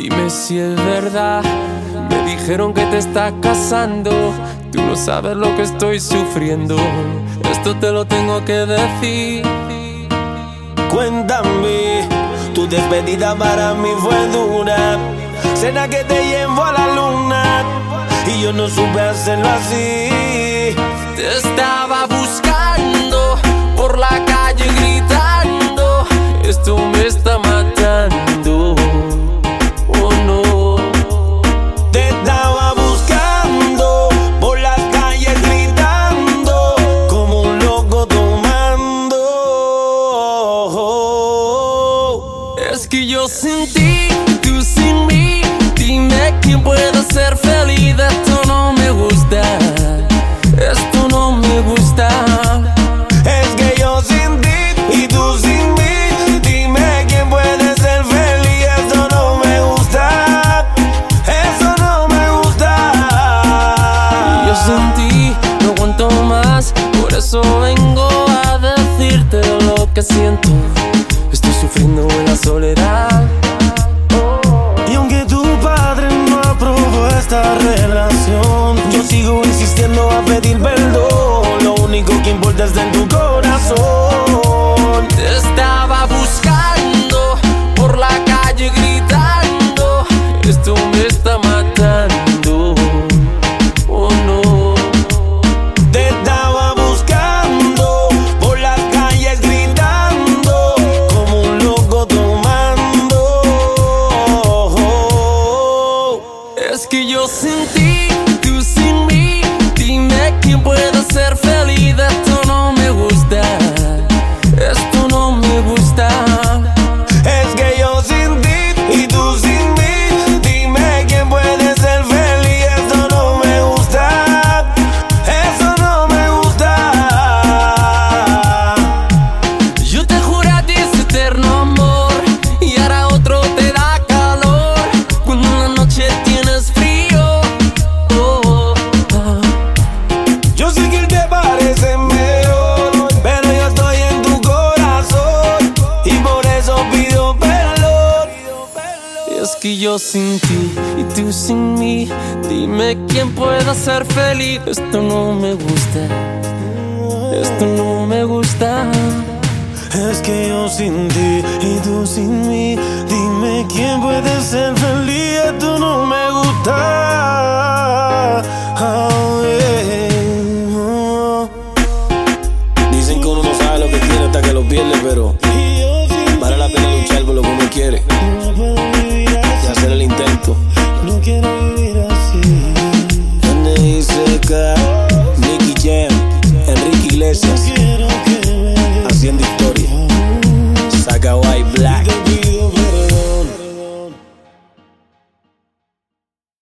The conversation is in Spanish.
Dime si es verdad. Me dijeron que te estás casando. Tú no sabes lo que estoy sufriendo. Esto te lo tengo que decir. Cuéntame, tu despedida para mí fue dura. Cena que te llevo a la luna y yo no supe hacerlo así. Te estaba buscando por la calle gritando. Esto me está matando. Oh no. Te estaba buscando por las calles gritando como un loco tomando. Es que yo sin ti, tú sin mí. Dime quién puede ser feliz. Esto no me gusta. Esto no me gusta. Es que yo sin ti y tú sin mí. Dime quién puede ser feliz. Esto no me gusta. Eso no me gusta. Y yo sin ti no aguanto más. Por eso vengo a decirte lo que siento. Estoy sufriendo en la soledad. Y aunque tu padre no aprobó esta relación, yo sigo insistiendo a pedir perdón. Lo único que importa está en tu corazón. Te estaba buscando por la calle gritando. Esto me está matando. Oh no. Te estaba buscando por las calles gritando como un loco tomando. Es que yo sin ti, tú sin mí. Dime quién puede ser feliz. Esto no me gusta. Esto no me gusta. Es que yo sin ti y tú sin mí. Dime quién puede ser feliz. Esto no me gusta. Eso no me gusta. Yo te juré a ti ese eterno amor y ahora otro te da calor cuando en la noche tienes frío. Oh, oh. Yo sé que él te parece mejor, pero yo estoy en tu corazón y por eso pido perdón. Es que yo sin ti y tú sin mí. Dime quién pueda ser feliz. Esto no me gusta. Esto no me gusta. Es que yo sin ti y tú sin mí. Dime quién puede ser feliz. Esto no me gusta. Oh, yeah. Dicen que uno no sabe lo que tiene hasta que lo pierde, pero